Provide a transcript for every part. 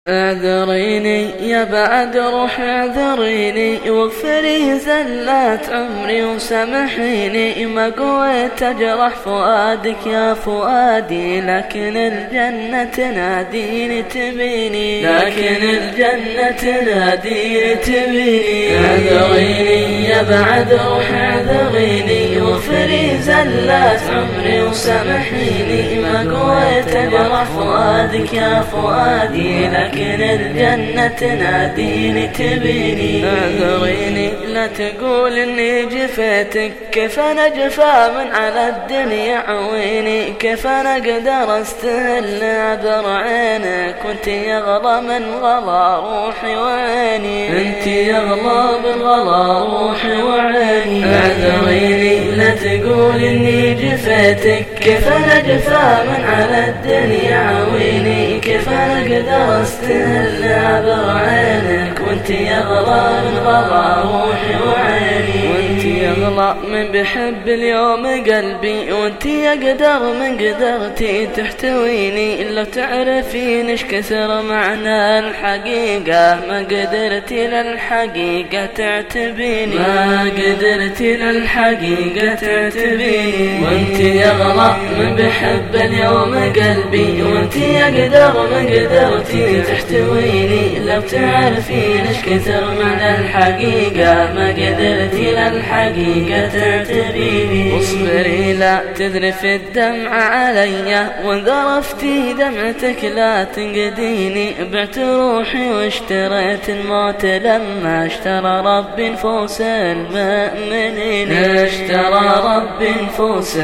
اعذريني يا بعد روح اعذريني واغفري زلات عمري وسامحيني، ما قويت اجرح فؤادك يا فؤادي، لكن الجنة تناديني تبيني، لكن الجنة تناديني تبيني. اعذريني يا بعد روح اعذريني واغفري زلات عمري وسامحيني، ما قويت اجرح فؤادك يا فؤادي، لكن الجنة تناديني تبيني. اعذريني لا تقول اني جفيتك، كيف انا جفا من على الدنيا عويني، كيف انا اقدر استهل عبر عينك، وانت يغلى من غلا روحي وعيني، انت يغلى من غلا روحي وعيني. اعذريني لا تقول اني جفيتك، كيف انا جفا من على الدنيا عويني، كيف انا اقدر استهل عبر عينك، وانت يغلى من غلا روحي وعيني، وانت يغلى من بحب اليوم قلبي، وانت يقدر من قدرتي تحتويني. لو تعرفين ايش كثر معنى الحقيقة، ما قدرتي للحقيقة تعتبيني، ما قدرتي للحقيقة تعتبيني. وانت يغلى من بحب اليوم قلبي، وانت يقدر من قدرتي تحتويني. لو تعرفين ايش كثر معنى الحقيقة، ما قدرتي للحقيقة تعتبيني. اصبري لا تذرف الدمع علي، وان ذرفتي دمعتك لا تنقديني. بعت روحي واشتريت الموت لما اشترى رب نفوس المؤمنين، اشترى رب نفوس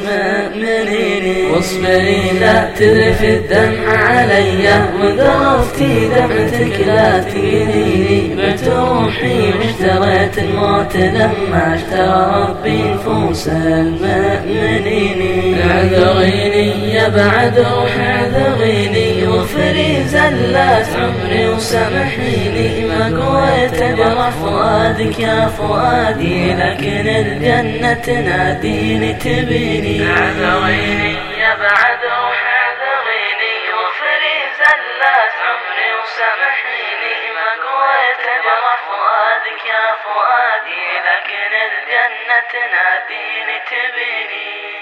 المؤمنين. واصبري لا تذرف الدمع علي، وان ذرفتي دمعتك لا تنقديني. بعت روحي واشتريت الموت لما اشترى ربي نفوس المؤمنين. اعذريني يا بعد روح اعذريني واغفري زلات عمري وسامحيني، ما قويت اجرح فؤادك يا فؤادي، لكن الجنة تناديني تبيني. اعذريني يا بعد روح اعذريني واغفري زلات عمري وسامحيني، ما قويت اجرح فؤادك يا فؤادي، لكن الجنة تناديني تبيني.